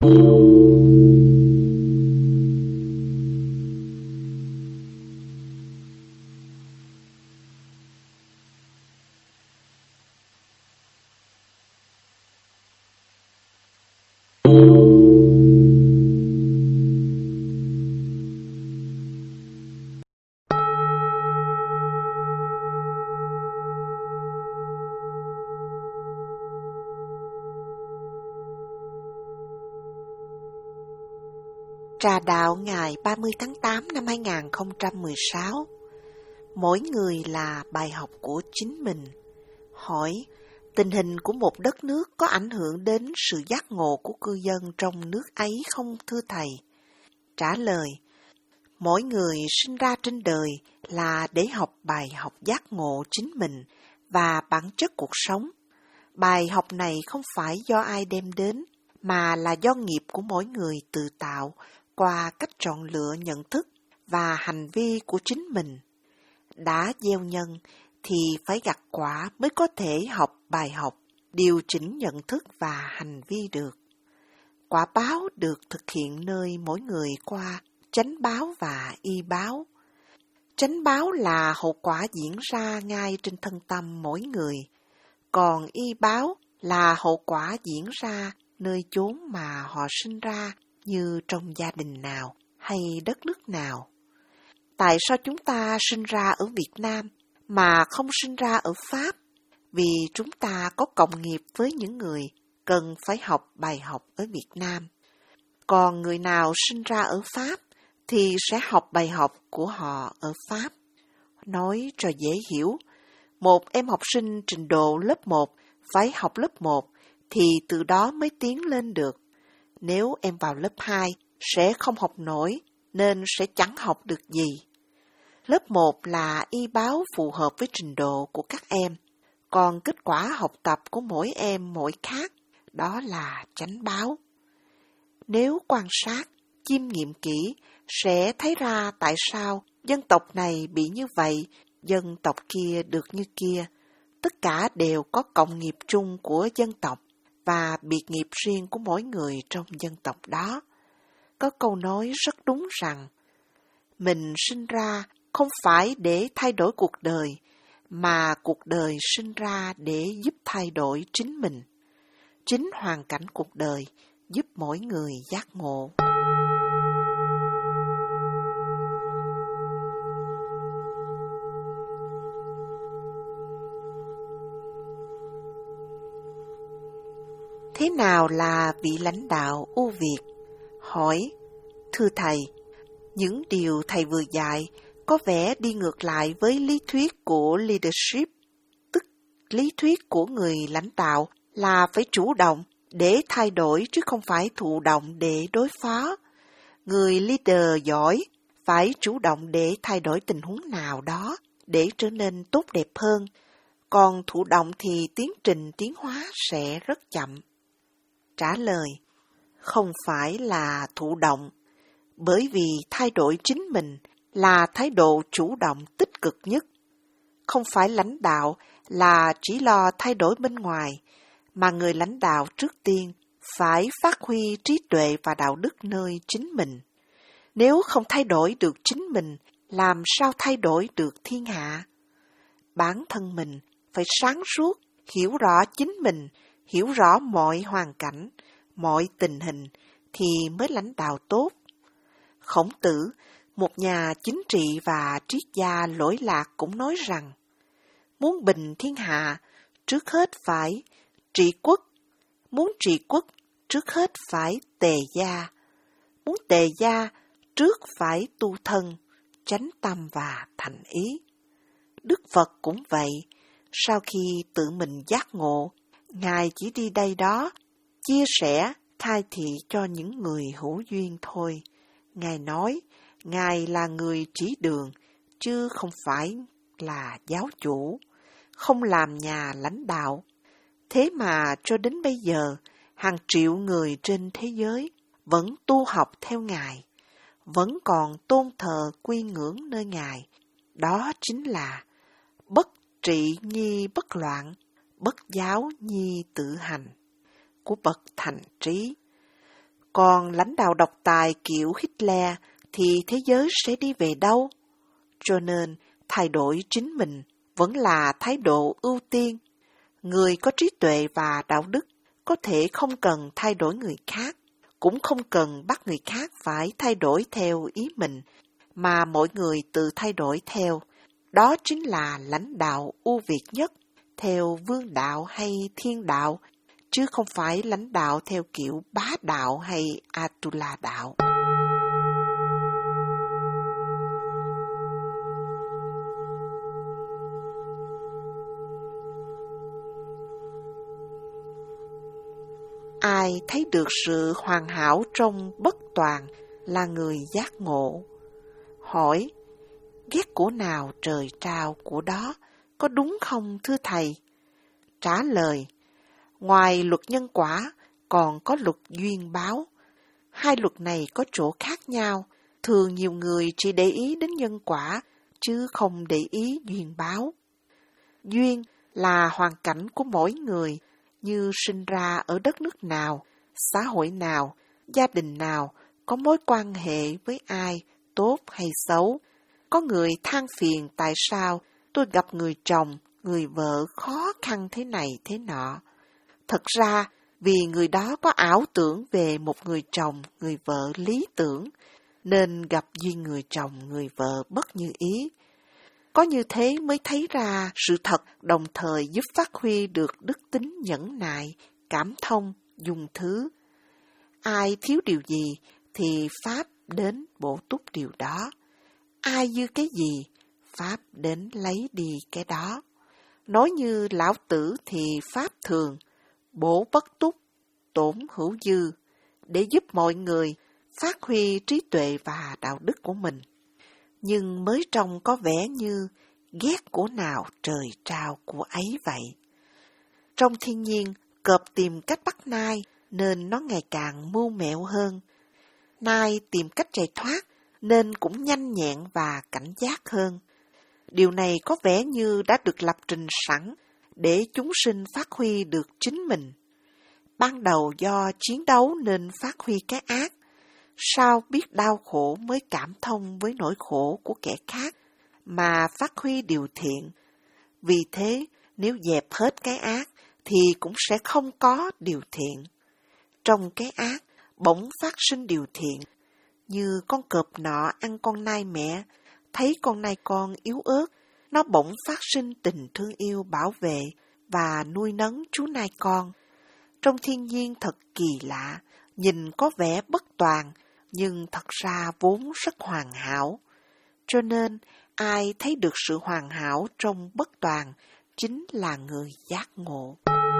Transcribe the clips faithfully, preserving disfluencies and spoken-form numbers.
Trà đạo ngày ba mươi tháng tám năm hai nghìn không trăm mười sáu. Mỗi người là bài học của chính mình. Hỏi, tình hình của một đất nước có ảnh hưởng đến sự giác ngộ của cư dân trong nước ấy không thưa thầy? Trả lời, mỗi người sinh ra trên đời là để học bài học giác ngộ chính mình và bản chất cuộc sống. Bài học này không phải do ai đem đến, mà là do nghiệp của mỗi người tự tạo qua cách chọn lựa nhận thức và hành vi của chính mình. Đã gieo nhân thì phải gặt quả mới có thể học bài học, điều chỉnh nhận thức và hành vi được. Quả báo được thực hiện nơi mỗi người qua chánh báo và y báo. Chánh báo là hậu quả diễn ra ngay trên thân tâm mỗi người, còn y báo là hậu quả diễn ra nơi chốn mà họ sinh ra, như trong gia đình nào hay đất nước nào. Tại sao chúng ta sinh ra ở Việt Nam mà không sinh ra ở Pháp? Vì chúng ta có cộng nghiệp với những người cần phải học bài học ở Việt Nam. Còn người nào sinh ra ở Pháp thì sẽ học bài học của họ ở Pháp. Nói cho dễ hiểu, một em học sinh trình độ lớp một phải học lớp một thì từ đó mới tiến lên được. Nếu em vào lớp hai sẽ không học nổi nên sẽ chẳng học được gì. Lớp một là y báo phù hợp với trình độ của các em, còn kết quả học tập của mỗi em mỗi khác, đó là chánh báo. Nếu quan sát, chiêm nghiệm kỹ, sẽ thấy ra tại sao dân tộc này bị như vậy, dân tộc kia được như kia. Tất cả đều có cộng nghiệp chung của dân tộc và biệt nghiệp riêng của mỗi người trong dân tộc đó. Có câu nói rất đúng rằng, mình sinh ra không phải để thay đổi cuộc đời, mà cuộc đời sinh ra để giúp thay đổi chính mình. Chính hoàn cảnh cuộc đời giúp mỗi người giác ngộ. Thế nào là vị lãnh đạo ưu việt? Hỏi, thưa thầy, những điều thầy vừa dạy có vẻ đi ngược lại với lý thuyết của leadership, tức lý thuyết của người lãnh đạo là phải chủ động để thay đổi chứ không phải thụ động để đối phó. Người leader giỏi phải chủ động để thay đổi tình huống nào đó để trở nên tốt đẹp hơn, còn thụ động thì tiến trình tiến hóa sẽ rất chậm. Trả lời, không phải là thụ động, bởi vì thay đổi chính mình là thái độ chủ động tích cực nhất. Không phải lãnh đạo là chỉ lo thay đổi bên ngoài, mà người lãnh đạo trước tiên phải phát huy trí tuệ và đạo đức nơi chính mình. Nếu không thay đổi được chính mình, làm sao thay đổi được thiên hạ? Bản thân mình phải sáng suốt, hiểu rõ chính mình, hiểu rõ mọi hoàn cảnh, mọi tình hình thì mới lãnh đạo tốt. Khổng Tử, một nhà chính trị và triết gia lỗi lạc cũng nói rằng, muốn bình thiên hạ, trước hết phải trị quốc, muốn trị quốc, trước hết phải tề gia, muốn tề gia, trước phải tu thân, chánh tâm và thành ý. Đức Phật cũng vậy, sau khi tự mình giác ngộ, Ngài chỉ đi đây đó, chia sẻ, khai thị cho những người hữu duyên thôi. Ngài nói, Ngài là người chỉ đường, chứ không phải là giáo chủ, không làm nhà lãnh đạo. Thế mà cho đến bây giờ, hàng triệu người trên thế giới vẫn tu học theo Ngài, vẫn còn tôn thờ quy ngưỡng nơi Ngài. Đó chính là bất trị nhi bất loạn, bất giáo nhi tự hành của bậc thành trí. Còn lãnh đạo độc tài kiểu Hitler thì thế giới sẽ đi về đâu? Cho nên, thay đổi chính mình vẫn là thái độ ưu tiên. Người có trí tuệ và đạo đức có thể không cần thay đổi người khác, cũng không cần bắt người khác phải thay đổi theo ý mình, mà mỗi người tự thay đổi theo. Đó chính là lãnh đạo ưu việt nhất, theo vương đạo hay thiên đạo, chứ không phải lãnh đạo theo kiểu bá đạo hay Atula đạo. Ai thấy được sự hoàn hảo trong bất toàn là người giác ngộ. Hỏi, ghét của nào trời trao của đó, có đúng không thưa thầy? Trả lời, ngoài luật nhân quả, còn có luật duyên báo. Hai luật này có chỗ khác nhau, thường nhiều người chỉ để ý đến nhân quả, chứ không để ý duyên báo. Duyên là hoàn cảnh của mỗi người, như sinh ra ở đất nước nào, xã hội nào, gia đình nào, có mối quan hệ với ai, tốt hay xấu. Có người than phiền tại sao tôi gặp người chồng, người vợ khó khăn thế này thế nọ. Thật ra, vì người đó có ảo tưởng về một người chồng, người vợ lý tưởng, nên gặp duyên người chồng, người vợ bất như ý. Có như thế mới thấy ra sự thật, đồng thời giúp phát huy được đức tính nhẫn nại, cảm thông, dung thứ. Ai thiếu điều gì thì Pháp đến bổ túc điều đó. Ai dư cái gì, Pháp đến lấy đi cái đó. Nói như Lão Tử thì Pháp thường, bổ bất túc, tổn hữu dư, để giúp mọi người phát huy trí tuệ và đạo đức của mình. Nhưng mới trông có vẻ như ghét của nào trời trao của ấy vậy. Trong thiên nhiên, cọp tìm cách bắt nai nên nó ngày càng mưu mẹo hơn. Nai tìm cách chạy thoát nên cũng nhanh nhẹn và cảnh giác hơn. Điều này có vẻ như đã được lập trình sẵn để chúng sinh phát huy được chính mình. Ban đầu do chiến đấu nên phát huy cái ác, sau biết đau khổ mới cảm thông với nỗi khổ của kẻ khác mà phát huy điều thiện. Vì thế, nếu dẹp hết cái ác thì cũng sẽ không có điều thiện. Trong cái ác, bỗng phát sinh điều thiện, như con cọp nọ ăn con nai mẹ, thấy con nai con yếu ớt, nó bỗng phát sinh tình thương yêu bảo vệ và nuôi nấng chú nai con. Trong thiên nhiên thật kỳ lạ, nhìn có vẻ bất toàn, nhưng thật ra vốn rất hoàn hảo. Cho nên, ai thấy được sự hoàn hảo trong bất toàn chính là người giác ngộ.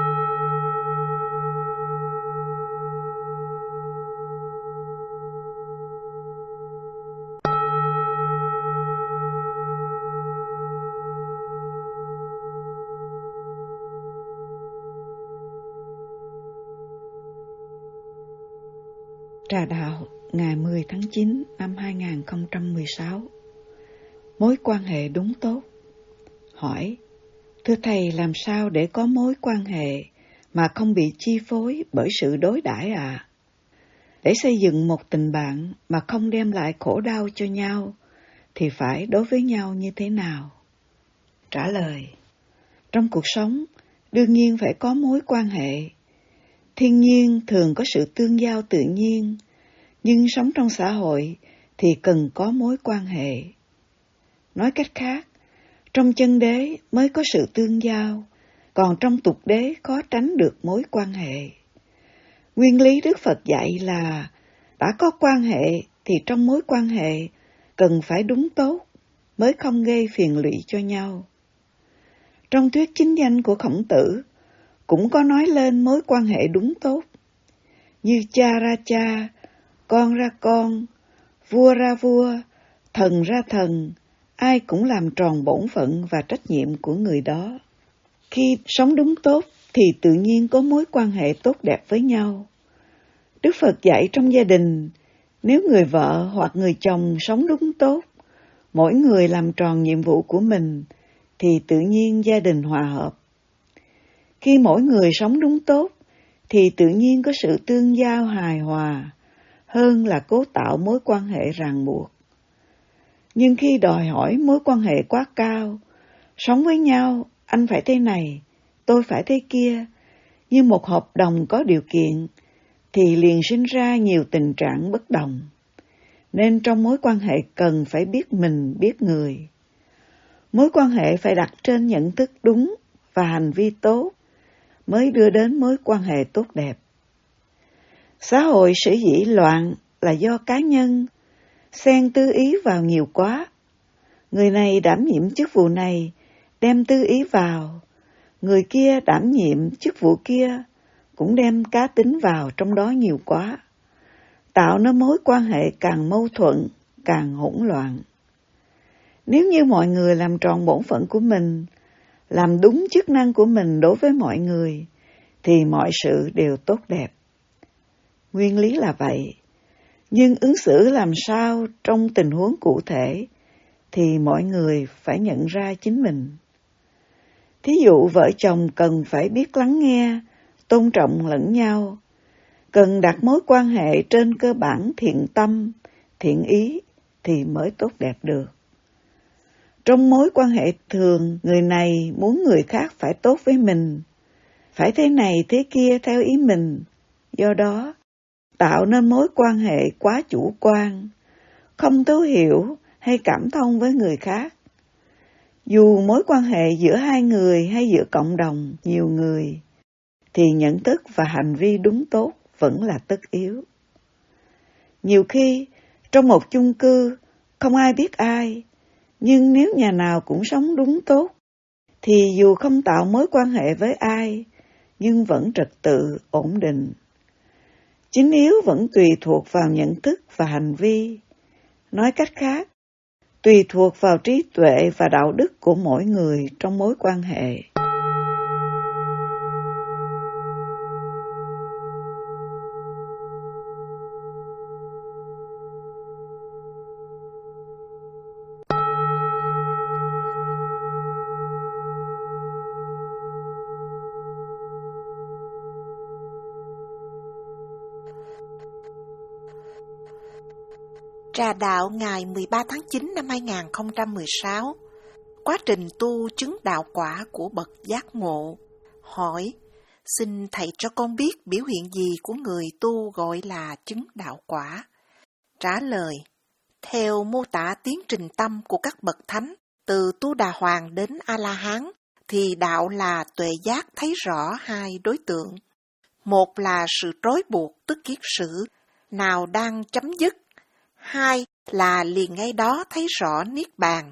Trà đạo ngày mười tháng chín năm hai nghìn không trăm mười sáu. Mối quan hệ đúng tốt. Hỏi, thưa thầy, làm sao để có mối quan hệ mà không bị chi phối bởi sự đối đãi ạ? À? Để xây dựng một tình bạn mà không đem lại khổ đau cho nhau thì phải đối với nhau như thế nào? Trả lời, trong cuộc sống đương nhiên phải có mối quan hệ. Thiên nhiên thường có sự tương giao tự nhiên, nhưng sống trong xã hội thì cần có mối quan hệ. Nói cách khác, trong chân đế mới có sự tương giao, còn trong tục đế khó tránh được mối quan hệ. Nguyên lý Đức Phật dạy là đã có quan hệ thì trong mối quan hệ cần phải đúng tốt mới không gây phiền lụy cho nhau. Trong thuyết chính danh của Khổng Tử cũng có nói lên mối quan hệ đúng tốt, như cha ra cha, con ra con, vua ra vua, thần ra thần, ai cũng làm tròn bổn phận và trách nhiệm của người đó. Khi sống đúng tốt thì tự nhiên có mối quan hệ tốt đẹp với nhau. Đức Phật dạy trong gia đình, nếu người vợ hoặc người chồng sống đúng tốt, mỗi người làm tròn nhiệm vụ của mình, thì tự nhiên gia đình hòa hợp. Khi mỗi người sống đúng tốt, thì tự nhiên có sự tương giao hài hòa, hơn là cố tạo mối quan hệ ràng buộc. Nhưng khi đòi hỏi mối quan hệ quá cao, sống với nhau, anh phải thế này, tôi phải thế kia, như một hợp đồng có điều kiện, thì liền sinh ra nhiều tình trạng bất đồng. Nên trong mối quan hệ cần phải biết mình, biết người. Mối quan hệ phải đặt trên nhận thức đúng và hành vi tốt, mới đưa đến mối quan hệ tốt đẹp. Xã hội sở dĩ loạn là do cá nhân xen tư ý vào nhiều quá. Người này đảm nhiệm chức vụ này, đem tư ý vào. Người kia đảm nhiệm chức vụ kia, cũng đem cá tính vào trong đó nhiều quá. Tạo nên mối quan hệ càng mâu thuẫn, càng hỗn loạn. Nếu như mọi người làm tròn bổn phận của mình, làm đúng chức năng của mình đối với mọi người, thì mọi sự đều tốt đẹp. Nguyên lý là vậy, nhưng ứng xử làm sao trong tình huống cụ thể, thì mọi người phải nhận ra chính mình. Thí dụ vợ chồng cần phải biết lắng nghe, tôn trọng lẫn nhau, cần đặt mối quan hệ trên cơ bản thiện tâm, thiện ý thì mới tốt đẹp được. Trong mối quan hệ thường, người này muốn người khác phải tốt với mình, phải thế này thế kia theo ý mình, do đó tạo nên mối quan hệ quá chủ quan, không thấu hiểu hay cảm thông với người khác. Dù mối quan hệ giữa hai người hay giữa cộng đồng nhiều người, thì nhận thức và hành vi đúng tốt vẫn là tất yếu. Nhiều khi, trong một chung cư, không ai biết ai, nhưng nếu nhà nào cũng sống đúng tốt, thì dù không tạo mối quan hệ với ai, nhưng vẫn trật tự, ổn định. Chính yếu vẫn tùy thuộc vào nhận thức và hành vi. Nói cách khác, tùy thuộc vào trí tuệ và đạo đức của mỗi người trong mối quan hệ. Trà đạo ngày mười ba tháng chín năm hai nghìn không trăm mười sáu. Quá trình tu chứng đạo quả của bậc giác ngộ. Hỏi, xin thầy cho con biết biểu hiện gì của người tu gọi là chứng đạo quả? Trả lời, theo mô tả tiến trình tâm của các bậc thánh, từ Tu Đà Hoàng đến A-la-hán, thì đạo là tuệ giác thấy rõ hai đối tượng. Một là sự trói buộc tức kiết sử, nào đang chấm dứt. Hai là liền ngay đó thấy rõ Niết Bàn.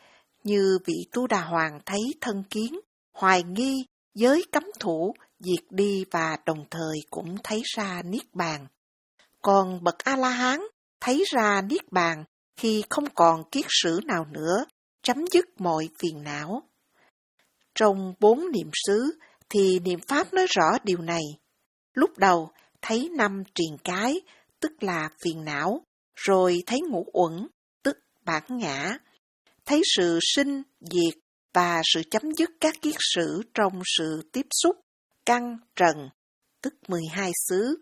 Như vị Tu Đà Hoàng thấy thân kiến, hoài nghi, giới cấm thủ, diệt đi và đồng thời cũng thấy ra Niết Bàn. Còn bậc A-la-hán thấy ra Niết Bàn khi không còn kiết sử nào nữa, chấm dứt mọi phiền não. Trong bốn niệm xứ thì niệm Pháp nói rõ điều này. Lúc đầu thấy năm triền cái, tức là phiền não, rồi thấy ngũ uẩn, tức bản ngã, thấy sự sinh, diệt và sự chấm dứt các kiết sử trong sự tiếp xúc, căn, trần, tức mười hai xứ.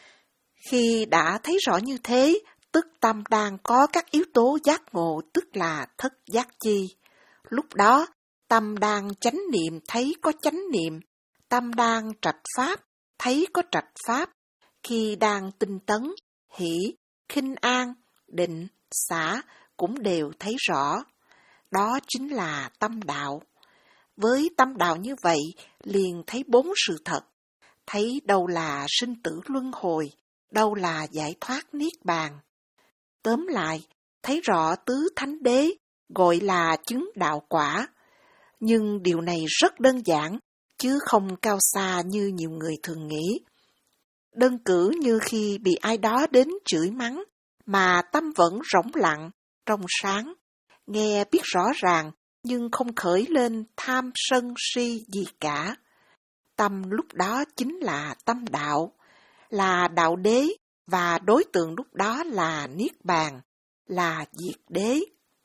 Khi đã thấy rõ như thế, tức tâm đang có các yếu tố giác ngộ, tức là thất giác chi. Lúc đó, tâm đang chánh niệm thấy có chánh niệm, tâm đang trạch pháp thấy có trạch pháp. Khi đang tinh tấn, hỷ, khinh an, định, xả cũng đều thấy rõ. Đó chính là tâm đạo. Với tâm đạo như vậy, liền thấy bốn sự thật. Thấy đâu là sinh tử luân hồi, đâu là giải thoát niết bàn. Tóm lại, thấy rõ tứ thánh đế, gọi là chứng đạo quả. Nhưng điều này rất đơn giản, chứ không cao xa như nhiều người thường nghĩ. Đơn cử như khi bị ai đó đến chửi mắng, mà tâm vẫn rỗng lặng, trong sáng, nghe biết rõ ràng, nhưng không khởi lên tham sân si gì cả. Tâm lúc đó chính là tâm đạo, là đạo đế, và đối tượng lúc đó là Niết Bàn, là diệt đế.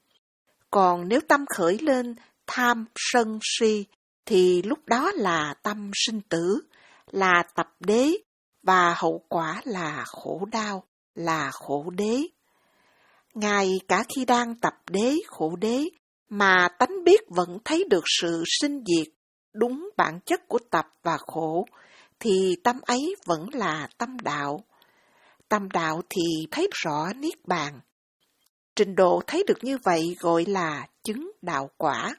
Còn nếu tâm khởi lên tham sân si, thì lúc đó là tâm sinh tử, là tập đế, và hậu quả là khổ đau. là khổ đế. Ngài cả khi đang tập đế khổ đế, mà tánh biết vẫn thấy được sự sinh diệt, đúng bản chất của tập và khổ, thì tâm ấy vẫn là tâm đạo. Tâm đạo thì thấy rõ niết bàn. Trình độ thấy được như vậy gọi là chứng đạo quả.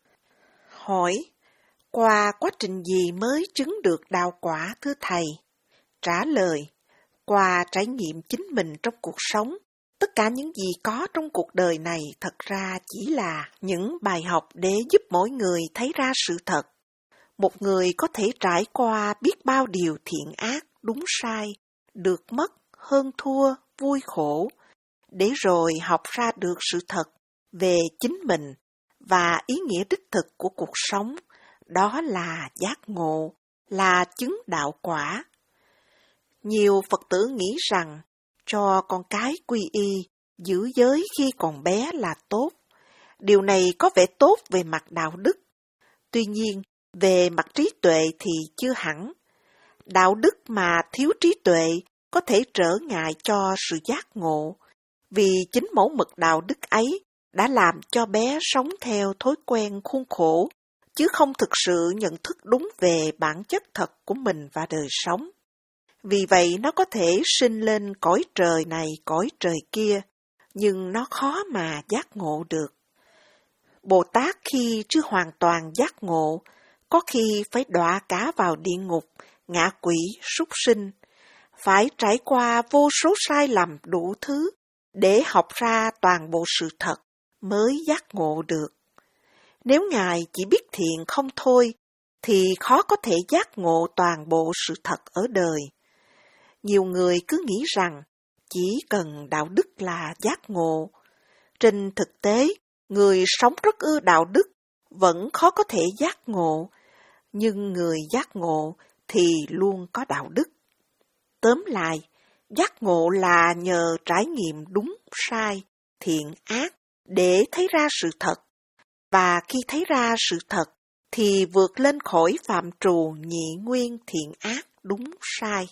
Hỏi, qua quá trình gì mới chứng được đạo quả thưa Thầy? Trả lời, qua trải nghiệm chính mình trong cuộc sống. Tất cả những gì có trong cuộc đời này thật ra chỉ là những bài học để giúp mỗi người thấy ra sự thật. Một người có thể trải qua biết bao điều thiện ác, đúng sai, được mất, hơn thua, vui khổ, để rồi học ra được sự thật về chính mình và ý nghĩa đích thực của cuộc sống, đó là giác ngộ, là chứng đạo quả. Nhiều Phật tử nghĩ rằng cho con cái quy y, giữ giới khi còn bé là tốt. Điều này có vẻ tốt về mặt đạo đức. Tuy nhiên, về mặt trí tuệ thì chưa hẳn. Đạo đức mà thiếu trí tuệ có thể trở ngại cho sự giác ngộ, vì chính mẫu mực đạo đức ấy đã làm cho bé sống theo thói quen khuôn khổ, chứ không thực sự nhận thức đúng về bản chất thật của mình và đời sống. Vì vậy nó có thể sinh lên cõi trời này cõi trời kia, nhưng nó khó mà giác ngộ được. Bồ Tát khi chưa hoàn toàn giác ngộ, có khi phải đọa cả vào địa ngục, ngạ quỷ, súc sinh, phải trải qua vô số sai lầm đủ thứ để học ra toàn bộ sự thật mới giác ngộ được. Nếu Ngài chỉ biết thiện không thôi, thì khó có thể giác ngộ toàn bộ sự thật ở đời. Nhiều người cứ nghĩ rằng chỉ cần đạo đức là giác ngộ. Trên thực tế, người sống rất ưa đạo đức vẫn khó có thể giác ngộ, nhưng người giác ngộ thì luôn có đạo đức. Tóm lại, giác ngộ là nhờ trải nghiệm đúng sai, thiện ác để thấy ra sự thật, và khi thấy ra sự thật thì vượt lên khỏi phạm trù nhị nguyên thiện ác đúng sai.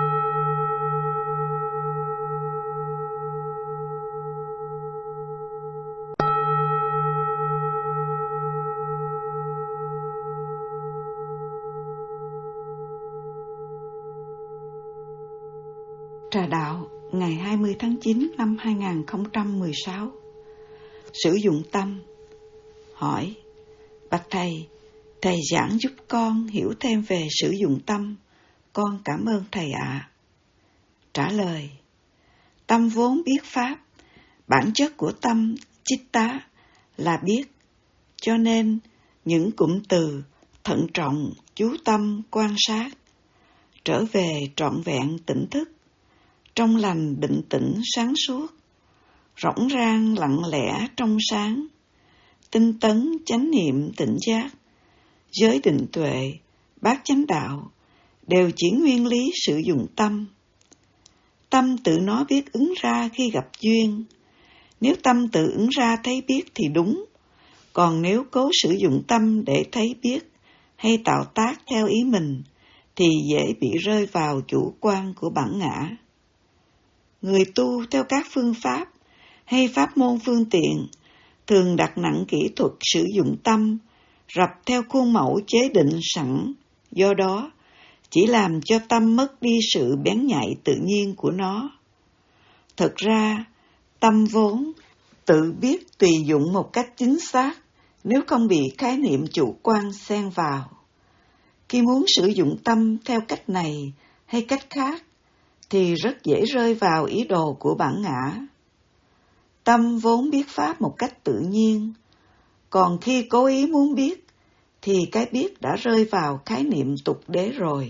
Trà đạo ngày hai mươi tháng chín năm hai nghìn không trăm mười sáu. Sử dụng tâm. Hỏi, bạch Thầy, Thầy giảng giúp con hiểu thêm về sử dụng tâm, con cảm ơn Thầy ạ. À. Trả lời, tâm vốn biết Pháp, bản chất của tâm chitta là biết, cho nên những cụm từ thận trọng, chú tâm, quan sát, trở về trọn vẹn tỉnh thức, trong lành định tĩnh sáng suốt, rỗng rang lặng lẽ trong sáng, tinh tấn chánh niệm tỉnh giác, giới định tuệ, bát chánh đạo, đều chỉ nguyên lý sử dụng tâm. Tâm tự nó biết ứng ra khi gặp duyên. Nếu tâm tự ứng ra thấy biết thì đúng, còn nếu cố sử dụng tâm để thấy biết hay tạo tác theo ý mình thì dễ bị rơi vào chủ quan của bản ngã. Người tu theo các phương pháp hay pháp môn phương tiện thường đặt nặng kỹ thuật sử dụng tâm, rập theo khuôn mẫu chế định sẵn, do đó chỉ làm cho tâm mất đi sự bén nhạy tự nhiên của nó. Thật ra, tâm vốn tự biết tùy dụng một cách chính xác nếu không bị khái niệm chủ quan xen vào. Khi muốn sử dụng tâm theo cách này hay cách khác, thì rất dễ rơi vào ý đồ của bản ngã. Tâm vốn biết Pháp một cách tự nhiên, còn khi cố ý muốn biết, thì cái biết đã rơi vào khái niệm tục đế rồi.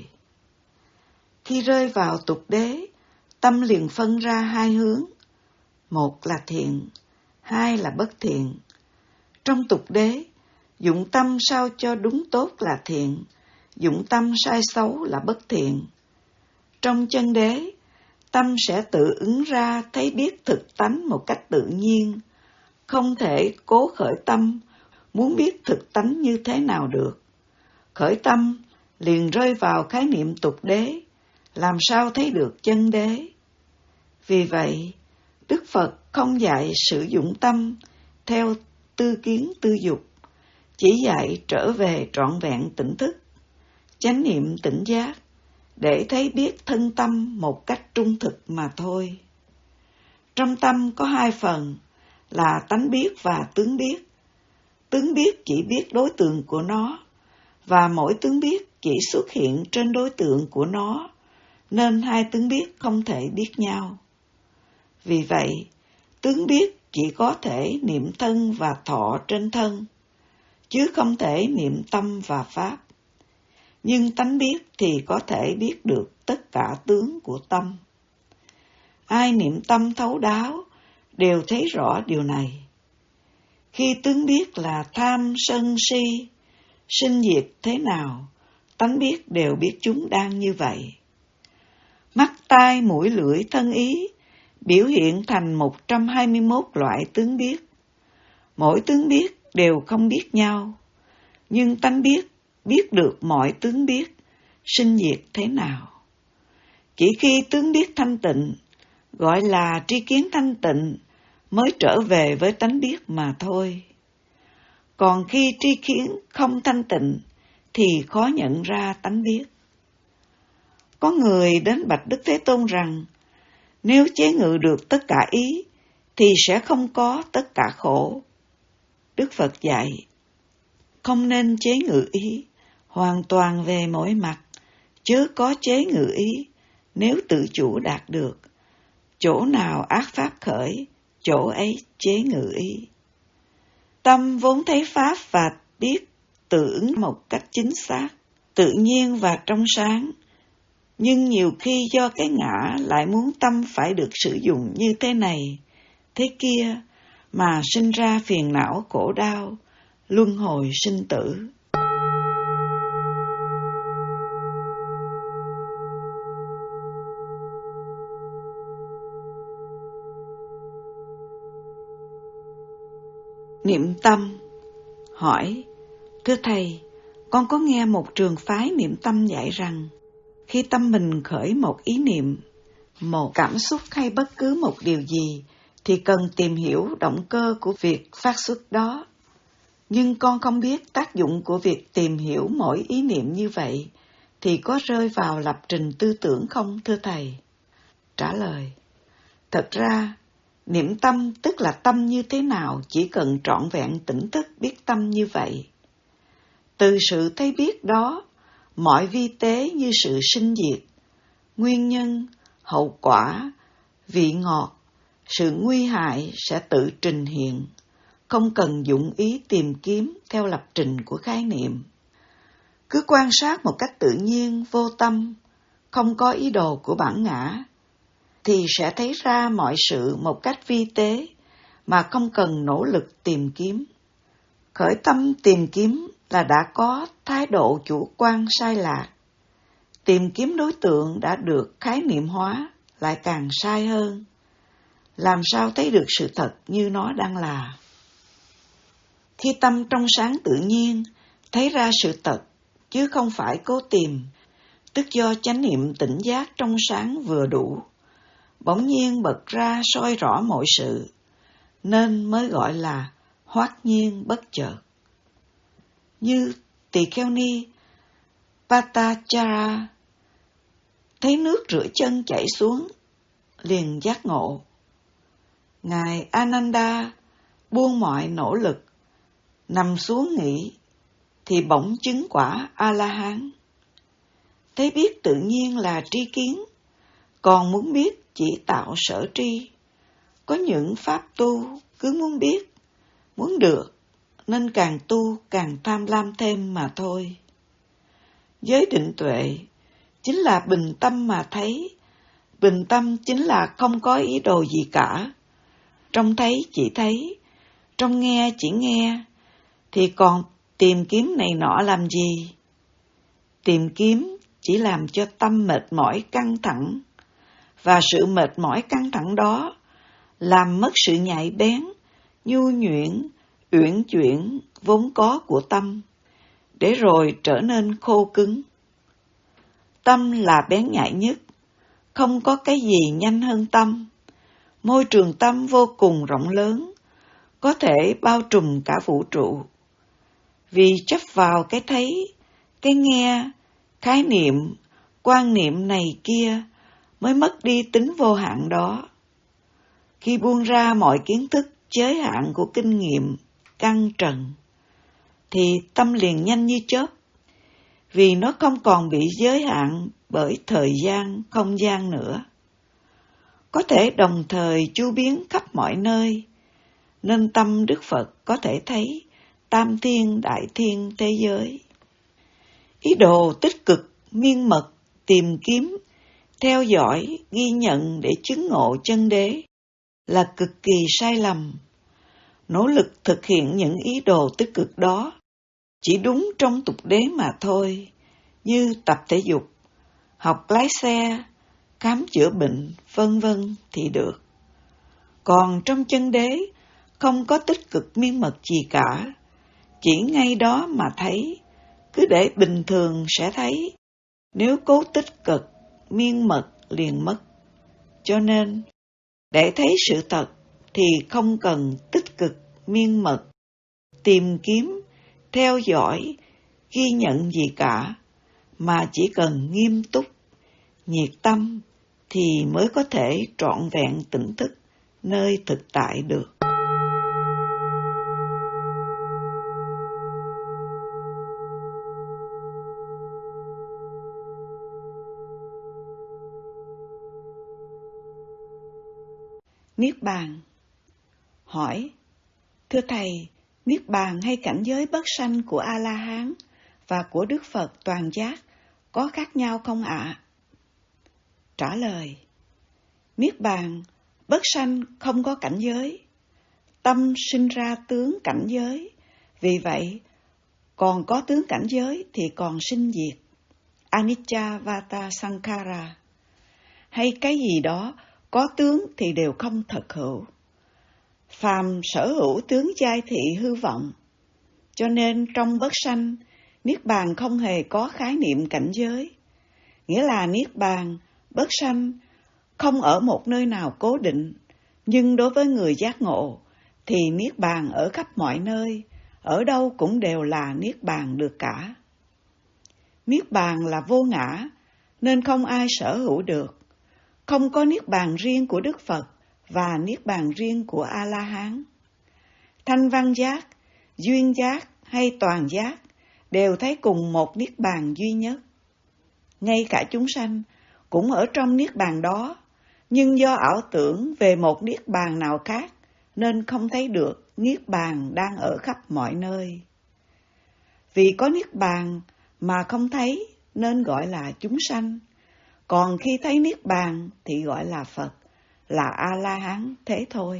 Khi rơi vào tục đế, tâm liền phân ra hai hướng, một là thiện, hai là bất thiện. Trong tục đế, dụng tâm sao cho đúng tốt là thiện, dụng tâm sai xấu là bất thiện. Trong chân đế, tâm sẽ tự ứng ra thấy biết thực tánh một cách tự nhiên, không thể cố khởi tâm muốn biết thực tánh như thế nào được. Khởi tâm liền rơi vào khái niệm tục đế, làm sao thấy được chân đế. Vì vậy, Đức Phật không dạy sử dụng tâm theo tư kiến tư dục, chỉ dạy trở về trọn vẹn tỉnh thức, chánh niệm tỉnh giác, để thấy biết thân tâm một cách trung thực mà thôi. Trong tâm có hai phần là tánh biết và tướng biết. Tướng biết chỉ biết đối tượng của nó, và mỗi tướng biết chỉ xuất hiện trên đối tượng của nó, nên hai tướng biết không thể biết nhau. Vì vậy, tướng biết chỉ có thể niệm thân và thọ trên thân, chứ không thể niệm tâm và pháp. Nhưng tánh biết thì có thể biết được tất cả tướng của tâm. Ai niệm tâm thấu đáo đều thấy rõ điều này. Khi tướng biết là tham sân si, sinh diệt thế nào, tánh biết đều biết chúng đang như vậy. Mắt, tai, mũi, lưỡi, thân, ý biểu hiện thành một trăm hai mươi mốt loại tướng biết. Mỗi tướng biết đều không biết nhau, nhưng tánh biết biết được mọi tướng biết, sinh diệt thế nào. Chỉ khi tướng biết thanh tịnh, gọi là tri kiến thanh tịnh, mới trở về với tánh biết mà thôi. Còn khi tri kiến không thanh tịnh, thì khó nhận ra tánh biết. Có người đến bạch Đức Thế Tôn rằng, nếu chế ngự được tất cả ý, thì sẽ không có tất cả khổ. Đức Phật dạy, không nên chế ngự ý, hoàn toàn về mỗi mặt, chớ có chế ngự ý, nếu tự chủ đạt được. Chỗ nào ác pháp khởi, chỗ ấy chế ngự ý. Tâm vốn thấy pháp và biết tự ứng một cách chính xác, tự nhiên và trong sáng. Nhưng nhiều khi do cái ngã lại muốn tâm phải được sử dụng như thế này, thế kia, mà sinh ra phiền não khổ đau, luân hồi sinh tử. Niệm tâm. Hỏi, thưa Thầy, con có nghe một trường phái niệm tâm dạy rằng, khi tâm mình khởi một ý niệm, một cảm xúc hay bất cứ một điều gì, thì cần tìm hiểu động cơ của việc phát xuất đó. Nhưng con không biết tác dụng của việc tìm hiểu mỗi ý niệm như vậy, thì có rơi vào lập trình tư tưởng không, thưa Thầy? Trả lời, thật ra, niệm tâm tức là tâm như thế nào chỉ cần trọn vẹn tỉnh thức biết tâm như vậy. Từ sự thấy biết đó, mọi vi tế như sự sinh diệt, nguyên nhân, hậu quả, vị ngọt, sự nguy hại sẽ tự trình hiện, không cần dụng ý tìm kiếm theo lập trình của khái niệm. Cứ quan sát một cách tự nhiên, vô tâm, không có ý đồ của bản ngã, thì sẽ thấy ra mọi sự một cách vi tế mà không cần nỗ lực tìm kiếm. Khởi tâm tìm kiếm là đã có thái độ chủ quan sai lạc. Tìm kiếm đối tượng đã được khái niệm hóa lại càng sai hơn. Làm sao thấy được sự thật như nó đang là? Khi tâm trong sáng tự nhiên, thấy ra sự thật, chứ không phải cố tìm, tức do chánh niệm tỉnh giác trong sáng vừa đủ, bỗng nhiên bật ra soi rõ mọi sự, nên mới gọi là hoát nhiên bất chợt. Như tỳ kheo ni Patachara thấy nước rửa chân chảy xuống, liền giác ngộ. Ngài Ananda buông mọi nỗ lực, nằm xuống nghỉ, thì bỗng chứng quả A-la-hán. Thấy biết tự nhiên là tri kiến, còn muốn biết chỉ tạo sở tri. Có những pháp tu cứ muốn biết, muốn được, nên càng tu càng tham lam thêm mà thôi. Giới định tuệ chính là bình tâm mà thấy. Bình tâm chính là không có ý đồ gì cả. Trong thấy chỉ thấy, trong nghe chỉ nghe, thì còn tìm kiếm này nọ làm gì? Tìm kiếm chỉ làm cho tâm mệt mỏi căng thẳng, và sự mệt mỏi căng thẳng đó làm mất sự nhạy bén, nhu nhuyễn, uyển chuyển vốn có của tâm, để rồi trở nên khô cứng. Tâm là bén nhạy nhất, không có cái gì nhanh hơn tâm. môi trường tâm vô cùng rộng lớn, có thể bao trùm cả vũ trụ. Vì chấp vào cái thấy, cái nghe, khái niệm, quan niệm này kia mới mất đi tính vô hạn đó. Khi buông ra mọi kiến thức giới hạn của kinh nghiệm căn trần, thì tâm liền nhanh như chớp, vì nó không còn bị giới hạn bởi thời gian, không gian nữa. Có thể đồng thời chu biến khắp mọi nơi, nên tâm Đức Phật có thể thấy tam thiên đại thiên thế giới. Ý đồ tích cực, miên mật, tìm kiếm, theo dõi, ghi nhận để chứng ngộ chân đế là cực kỳ sai lầm. Nỗ lực thực hiện những ý đồ tích cực đó chỉ đúng trong tục đế mà thôi, như tập thể dục, học lái xe, khám chữa bệnh, vân vân thì được. Còn trong chân đế không có tích cực miên mật gì cả, chỉ ngay đó mà thấy, cứ để bình thường sẽ thấy, nếu cố tích cực, miên mật liền mất. Cho nên, để thấy sự thật thì không cần tích cực, miên mật, tìm kiếm, theo dõi, ghi nhận gì cả, mà chỉ cần nghiêm túc, nhiệt tâm thì mới có thể trọn vẹn tỉnh thức nơi thực tại được. Niết bàn. Hỏi: thưa Thầy, Niết bàn hay cảnh giới bất sanh của A-la-hán và của Đức Phật toàn giác có khác nhau không ạ? Trả lời: Niết bàn, bất sanh không có cảnh giới. Tâm sinh ra tướng cảnh giới, vì vậy còn có tướng cảnh giới thì còn sinh diệt. Anicca vata sankhara. Hay cái gì đó có tướng thì đều không thật hữu. Phàm sở hữu tướng giai thị hư vọng. Cho nên trong bất sanh, Niết bàn không hề có khái niệm cảnh giới. Nghĩa là Niết bàn, bất sanh không ở một nơi nào cố định, nhưng đối với người giác ngộ thì Niết bàn ở khắp mọi nơi, ở đâu cũng đều là Niết bàn được cả. Niết bàn là vô ngã, nên không ai sở hữu được. Không có Niết bàn riêng của Đức Phật và Niết bàn riêng của A-la-hán. Thanh văn giác, duyên giác hay toàn giác đều thấy cùng một Niết bàn duy nhất. Ngay cả chúng sanh cũng ở trong Niết bàn đó, nhưng do ảo tưởng về một Niết bàn nào khác nên không thấy được Niết bàn đang ở khắp mọi nơi. Vì có Niết bàn mà không thấy nên gọi là chúng sanh, còn khi thấy Niết bàn thì gọi là Phật, là A-la-hán thế thôi.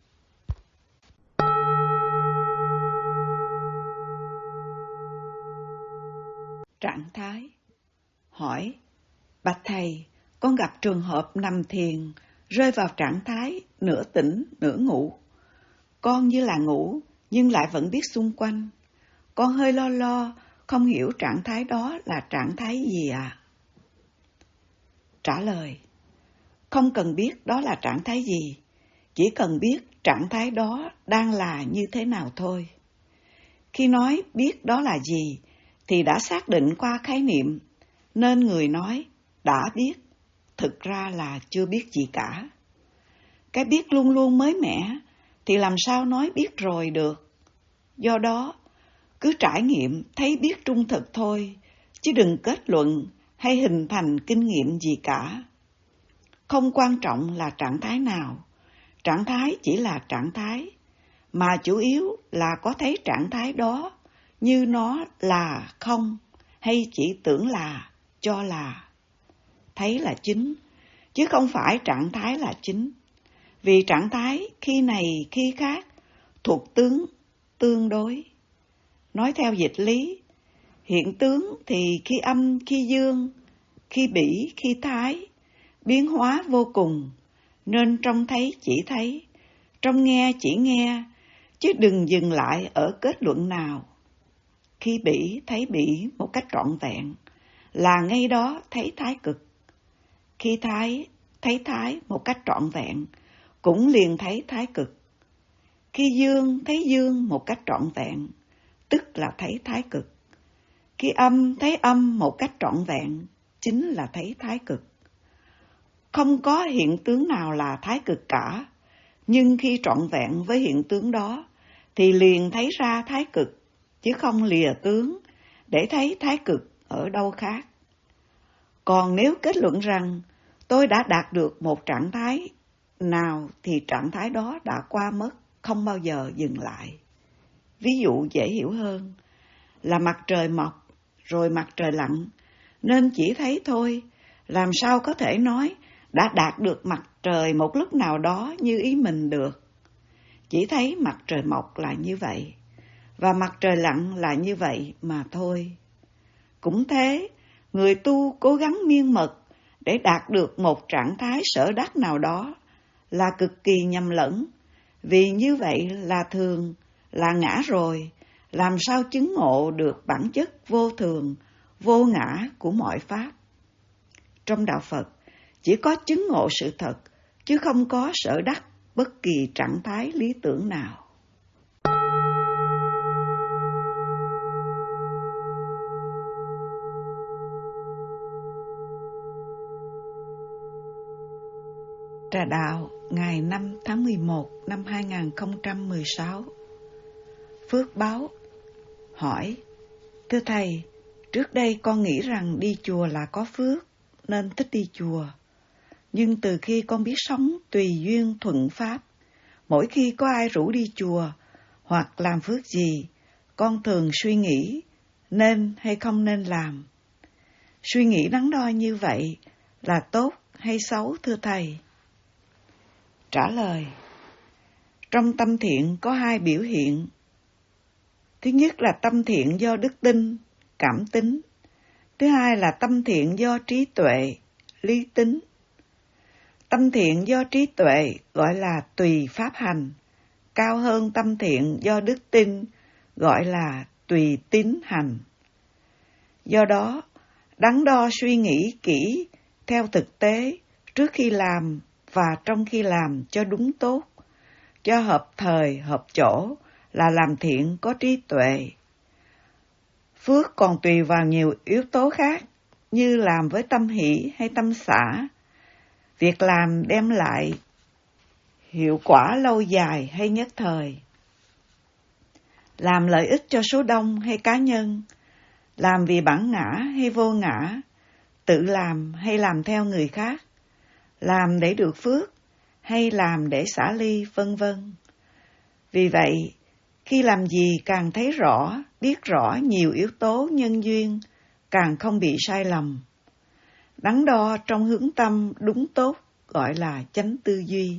Trạng thái. Hỏi: bạch Thầy, con gặp trường hợp nằm thiền, rơi vào trạng thái nửa tỉnh, nửa ngủ. Con như là ngủ, nhưng lại vẫn biết xung quanh. Con hơi lo lo, không hiểu trạng thái đó là trạng thái gì ạ? À? Trả lời: không cần biết đó là trạng thái gì, chỉ cần biết trạng thái đó đang là như thế nào thôi. Khi nói biết đó là gì, thì đã xác định qua khái niệm, nên người nói đã biết, thực ra là chưa biết gì cả. Cái biết luôn luôn mới mẻ, thì làm sao nói biết rồi được. Do đó, cứ trải nghiệm thấy biết trung thực thôi, chứ đừng kết luận hay hình thành kinh nghiệm gì cả. Không quan trọng là trạng thái nào, trạng thái chỉ là trạng thái, mà chủ yếu là có thấy trạng thái đó như nó là không, hay chỉ tưởng là, cho là. Thấy là chính, chứ không phải trạng thái là chính. Vì trạng thái khi này khi khác, thuộc tướng tương đối. Nói theo dịch lý, hiện tướng thì khi âm, khi dương, khi bỉ, khi thái, biến hóa vô cùng, nên trong thấy chỉ thấy, trong nghe chỉ nghe, chứ đừng dừng lại ở kết luận nào. Khi bỉ thấy bỉ một cách trọn vẹn, là ngay đó thấy thái cực. Khi thái thấy thái một cách trọn vẹn, cũng liền thấy thái cực. Khi dương thấy dương một cách trọn vẹn, tức là thấy thái cực. Khi âm thấy âm một cách trọn vẹn, chính là thấy thái cực. Không có hiện tướng nào là thái cực cả, nhưng khi trọn vẹn với hiện tướng đó, thì liền thấy ra thái cực, chứ không lìa tướng để thấy thái cực ở đâu khác. Còn nếu kết luận rằng tôi đã đạt được một trạng thái nào thì trạng thái đó đã qua mất, không bao giờ dừng lại. Ví dụ dễ hiểu hơn là mặt trời mọc rồi mặt trời lặn, nên chỉ thấy thôi, làm sao có thể nói đã đạt được mặt trời một lúc nào đó như ý mình được. Chỉ thấy mặt trời mọc là như vậy, và mặt trời lặn là như vậy mà thôi. Cũng thế, người tu cố gắng miên mật để đạt được một trạng thái sở đắc nào đó là cực kỳ nhầm lẫn, vì như vậy là thường, là ngã rồi, làm sao chứng ngộ được bản chất vô thường, vô ngã của mọi pháp. Trong đạo Phật, chỉ có chứng ngộ sự thật, chứ không có sở đắc bất kỳ trạng thái lý tưởng nào. Trà Đạo, ngày năm tháng mười một năm hai nghìn không trăm mười sáu. Phước Báo hỏi: Thưa Thầy, trước đây con nghĩ rằng đi chùa là có phước, nên thích đi chùa. Nhưng từ khi con biết sống tùy duyên thuận pháp, mỗi khi có ai rủ đi chùa hoặc làm phước gì, con thường suy nghĩ nên hay không nên làm. Suy nghĩ đắn đo như vậy là tốt hay xấu, thưa Thầy? Trả lời: Trong tâm thiện có hai biểu hiện. Thứ nhất là tâm thiện do đức tin, cảm tính. Thứ hai là tâm thiện do trí tuệ, lý tính. Tâm thiện do trí tuệ gọi là tùy pháp hành, cao hơn tâm thiện do đức tin gọi là tùy tín hành. Do đó, đắn đo suy nghĩ kỹ theo thực tế trước khi làm và trong khi làm cho đúng tốt, cho hợp thời, hợp chỗ là làm thiện có trí tuệ. Phước còn tùy vào nhiều yếu tố khác, như làm với tâm hỷ hay tâm xả. Việc làm đem lại hiệu quả lâu dài hay nhất thời. Làm lợi ích cho số đông hay cá nhân. Làm vì bản ngã hay vô ngã. Tự làm hay làm theo người khác. Làm để được phước hay làm để xả ly, vân vân. Vì vậy, khi làm gì càng thấy rõ, biết rõ nhiều yếu tố nhân duyên, càng không bị sai lầm. Đắn đo trong hướng tâm đúng tốt gọi là chánh tư duy.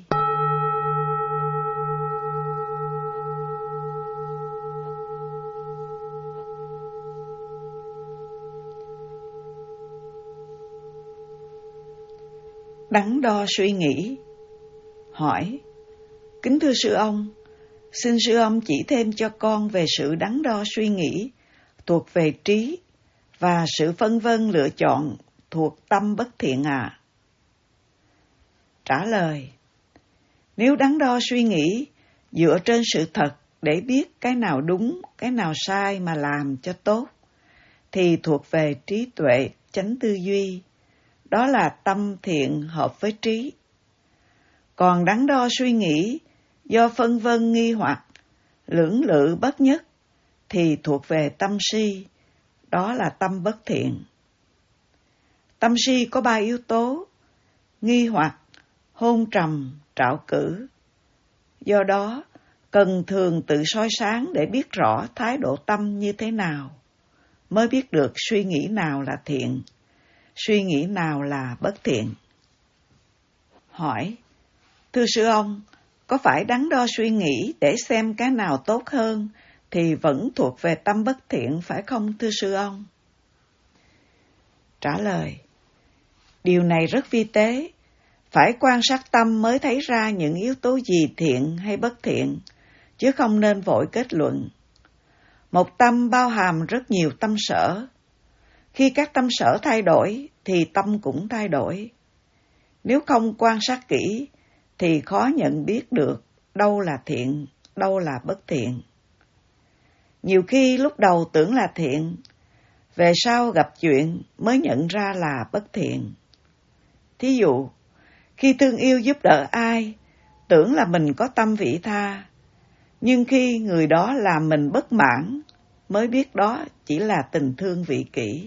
Đắn đo suy nghĩ. Hỏi: Kính thưa sư ông, xin sư ông chỉ thêm cho con về sự đắn đo suy nghĩ thuộc về trí và sự phân vân lựa chọn thuộc tâm bất thiện ạ. À? Trả lời: Nếu đắn đo suy nghĩ dựa trên sự thật để biết cái nào đúng, cái nào sai mà làm cho tốt, thì thuộc về trí tuệ, chánh tư duy. Đó là tâm thiện hợp với trí. Còn đắn đo suy nghĩ do phân vân nghi hoặc, lưỡng lự bất nhất, thì thuộc về tâm si. Đó là tâm bất thiện. Tâm si có ba yếu tố: nghi hoặc, hôn trầm, trạo cử. Do đó, cần thường tự soi sáng để biết rõ thái độ tâm như thế nào, mới biết được suy nghĩ nào là thiện, suy nghĩ nào là bất thiện. Hỏi: Thưa sư ông, có phải đắn đo suy nghĩ để xem cái nào tốt hơn thì vẫn thuộc về tâm bất thiện phải không, thưa sư ông? Trả lời: Điều này rất vi tế. Phải quan sát tâm mới thấy ra những yếu tố gì thiện hay bất thiện, chứ không nên vội kết luận. Một tâm bao hàm rất nhiều tâm sở. Khi các tâm sở thay đổi, thì tâm cũng thay đổi. Nếu không quan sát kỹ, thì khó nhận biết được đâu là thiện, đâu là bất thiện. Nhiều khi lúc đầu tưởng là thiện, về sau gặp chuyện mới nhận ra là bất thiện. Thí dụ, khi thương yêu giúp đỡ ai, tưởng là mình có tâm vị tha, nhưng khi người đó làm mình bất mãn, mới biết đó chỉ là tình thương vị kỷ.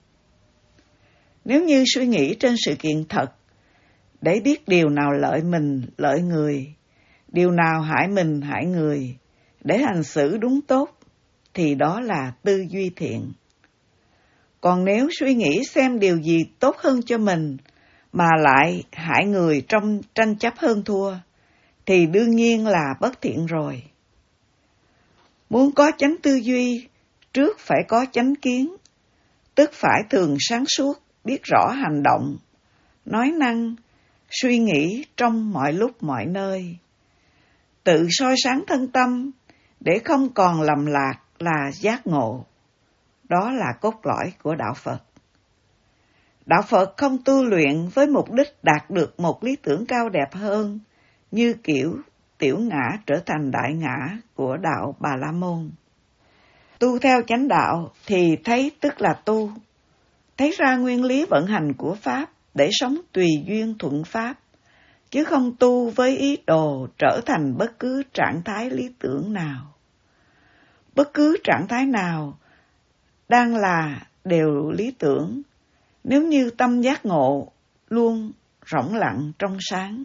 Nếu như suy nghĩ trên sự kiện thật, để biết điều nào lợi mình, lợi người, điều nào hại mình, hại người, để hành xử đúng tốt, thì đó là tư duy thiện. Còn nếu suy nghĩ xem điều gì tốt hơn cho mình, mà lại hại người trong tranh chấp hơn thua, thì đương nhiên là bất thiện rồi. Muốn có chánh tư duy, trước phải có chánh kiến, tức phải thường sáng suốt, biết rõ hành động, nói năng, suy nghĩ trong mọi lúc mọi nơi. Tự soi sáng thân tâm, để không còn lầm lạc là giác ngộ. Đó là cốt lõi của Đạo Phật. Đạo Phật không tu luyện với mục đích đạt được một lý tưởng cao đẹp hơn, như kiểu tiểu ngã trở thành đại ngã của đạo Bà La Môn. Tu theo chánh đạo thì thấy tức là tu, thấy ra nguyên lý vận hành của Pháp để sống tùy duyên thuận Pháp, chứ không tu với ý đồ trở thành bất cứ trạng thái lý tưởng nào. Bất cứ trạng thái nào đang là đều lý tưởng, nếu như tâm giác ngộ luôn rỗng lặng trong sáng.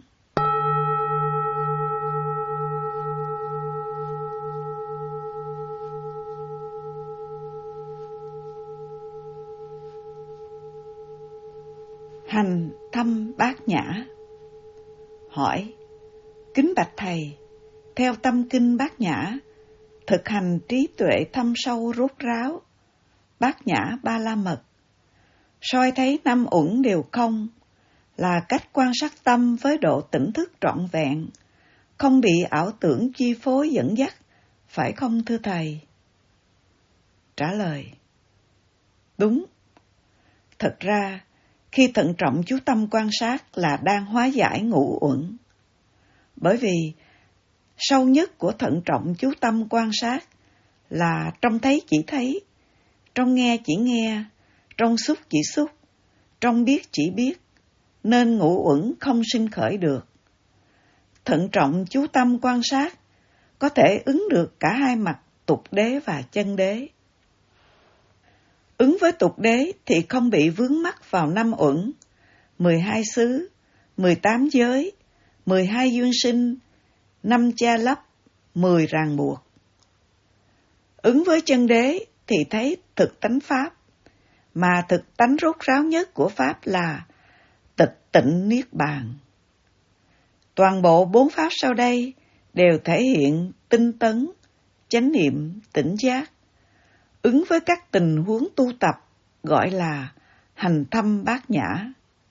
Hành thâm bát nhã. Hỏi: kính bạch thầy, theo tâm kinh bát nhã, thực hành trí tuệ thâm sâu rốt ráo, bát nhã ba la mật, soi thấy năm uẩn đều không, là cách quan sát tâm với độ tỉnh thức trọn vẹn, không bị ảo tưởng chi phối dẫn dắt, phải không thưa thầy? Trả lời: đúng. Thật ra, khi thận trọng chú tâm quan sát là đang hóa giải ngũ uẩn. Bởi vì sâu nhất của thận trọng chú tâm quan sát là trong thấy chỉ thấy, trong nghe chỉ nghe, trong xúc chỉ xúc, trong biết chỉ biết, nên ngũ uẩn không sinh khởi được. Thận trọng chú tâm quan sát có thể ứng được cả hai mặt tục đế và chân đế. Ứng với tục đế thì không bị vướng mắc vào năm uẩn, mười hai xứ, mười tám giới, mười hai duyên sinh, năm cha lấp, mười ràng buộc. Ứng với chân đế thì thấy thực tánh Pháp, mà thực tánh rốt ráo nhất của Pháp là tịch tịnh niết bàn. Toàn bộ bốn Pháp sau đây đều thể hiện tinh tấn, chánh niệm, tỉnh giác, ứng với các tình huống tu tập gọi là hành thâm bát nhã.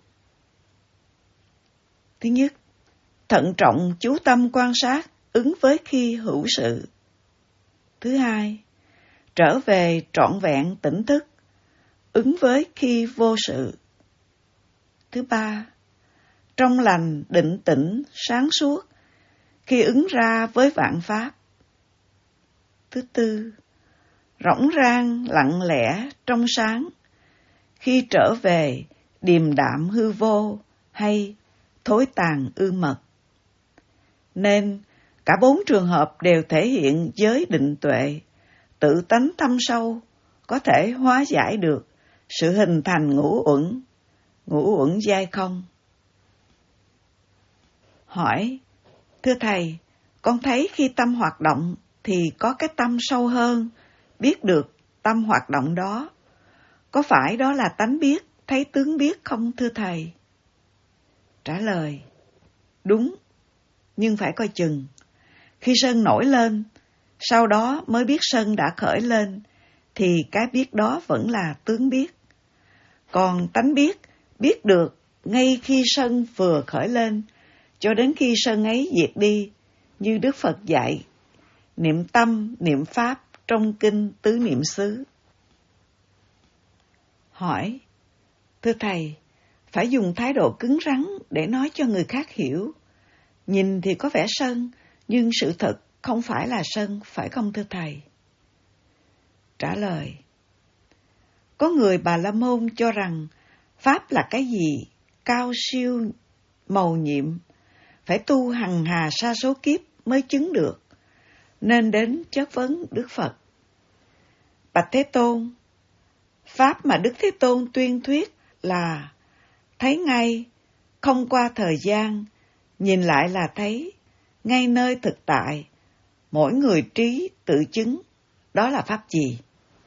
Thứ nhất, thận trọng chú tâm quan sát ứng với khi hữu sự. Thứ hai, trở về trọn vẹn tỉnh thức ứng với khi vô sự. Thứ ba, trong lành định tĩnh sáng suốt khi ứng ra với vạn pháp. Thứ tư, rỗng rang lặng lẽ trong sáng khi trở về điềm đạm hư vô hay thối tàn ư mật. Nên cả bốn trường hợp đều thể hiện giới định tuệ, tự tánh thâm sâu, có thể hóa giải được sự hình thành ngũ uẩn, ngũ uẩn giai không. Hỏi: thưa thầy, con thấy khi tâm hoạt động thì có cái tâm sâu hơn, biết được tâm hoạt động đó. Có phải đó là tánh biết, thấy tướng biết không thưa thầy? Trả lời: đúng, nhưng phải coi chừng. Khi sân nổi lên, sau đó mới biết sân đã khởi lên, thì cái biết đó vẫn là tướng biết. Còn tánh biết, biết được ngay khi sân vừa khởi lên, cho đến khi sân ấy diệt đi, như Đức Phật dạy, niệm tâm, niệm pháp trong kinh Tứ Niệm xứ. Hỏi: thưa thầy, phải dùng thái độ cứng rắn để nói cho người khác hiểu, Nhìn thì có vẻ sân, nhưng sự thật không phải là sân, phải không thưa thầy? Trả lời: có người Bà La Môn cho rằng Pháp là cái gì cao siêu mầu nhiệm, phải tu hằng hà sa số kiếp mới chứng được, nên đến chất vấn Đức Phật. Bạch Thế Tôn, Pháp mà Đức Thế Tôn tuyên thuyết là thấy ngay, không qua thời gian, nhìn lại là thấy, ngay nơi thực tại, mỗi người trí tự chứng, đó là Pháp gì?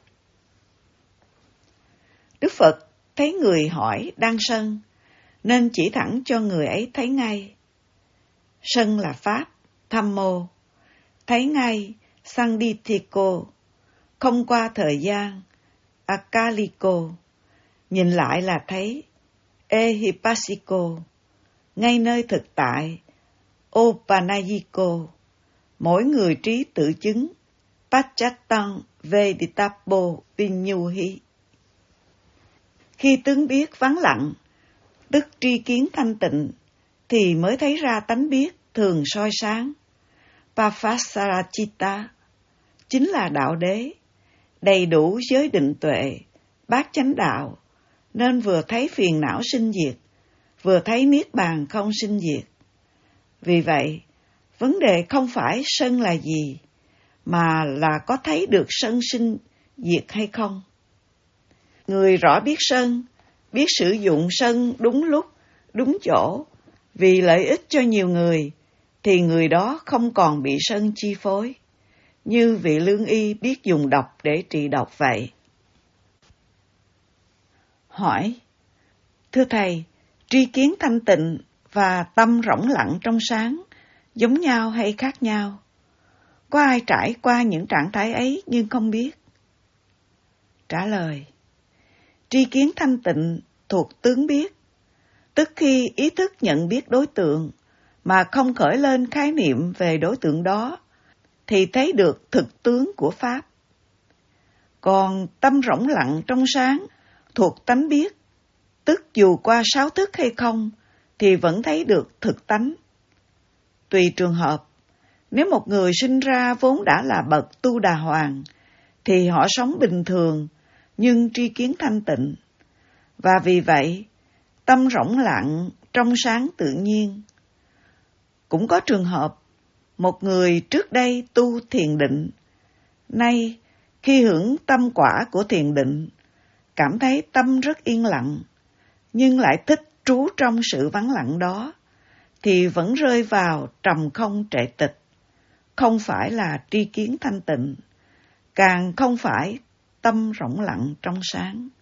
Đức Phật thấy người hỏi đang sân, nên chỉ thẳng cho người ấy thấy ngay. Sân là Pháp, Thammo, thấy ngay, Sanditiko, không qua thời gian, Akaliko, nhìn lại là thấy, Ehipassiko, ngay nơi thực tại, Opanayiko, mỗi người trí tự chứng, Pachattan Veditapo Vinyuhi. Khi tướng biết vắng lặng, tức tri kiến thanh tịnh, thì mới thấy ra tánh biết thường soi sáng. Papasarachita chính là đạo đế, đầy đủ giới định tuệ, bát chánh đạo, nên vừa thấy phiền não sinh diệt, vừa thấy niết bàn không sinh diệt. Vì vậy, vấn đề không phải sân là gì, mà là có thấy được sân sinh diệt hay không. Người rõ biết sân, biết sử dụng sân đúng lúc, đúng chỗ, vì lợi ích cho nhiều người, thì người đó không còn bị sân chi phối, như vị lương y biết dùng độc để trị độc vậy. Hỏi: thưa Thầy, tri kiến thanh tịnh và tâm rỗng lặng trong sáng giống nhau hay khác nhau? Có ai trải qua những trạng thái ấy nhưng không biết? Trả lời: tri kiến thanh tịnh thuộc tướng biết, tức khi ý thức nhận biết đối tượng mà không khởi lên khái niệm về đối tượng đó, thì thấy được thực tướng của Pháp. Còn tâm rỗng lặng trong sáng thuộc tánh biết, tức dù qua sáu thức hay không, thì vẫn thấy được thực tánh. Tùy trường hợp, nếu một người sinh ra vốn đã là bậc tu đà hoàng, thì họ sống bình thường, nhưng tri kiến thanh tịnh. Và vì vậy, tâm rỗng lặng, trong sáng tự nhiên. Cũng có trường hợp, một người trước đây tu thiền định, nay khi hưởng tâm quả của thiền định, cảm thấy tâm rất yên lặng, nhưng lại thích trú trong sự vắng lặng đó, thì vẫn rơi vào trầm không trệ tịch, không phải là tri kiến thanh tịnh, càng không phải tâm rỗng lặng trong sáng.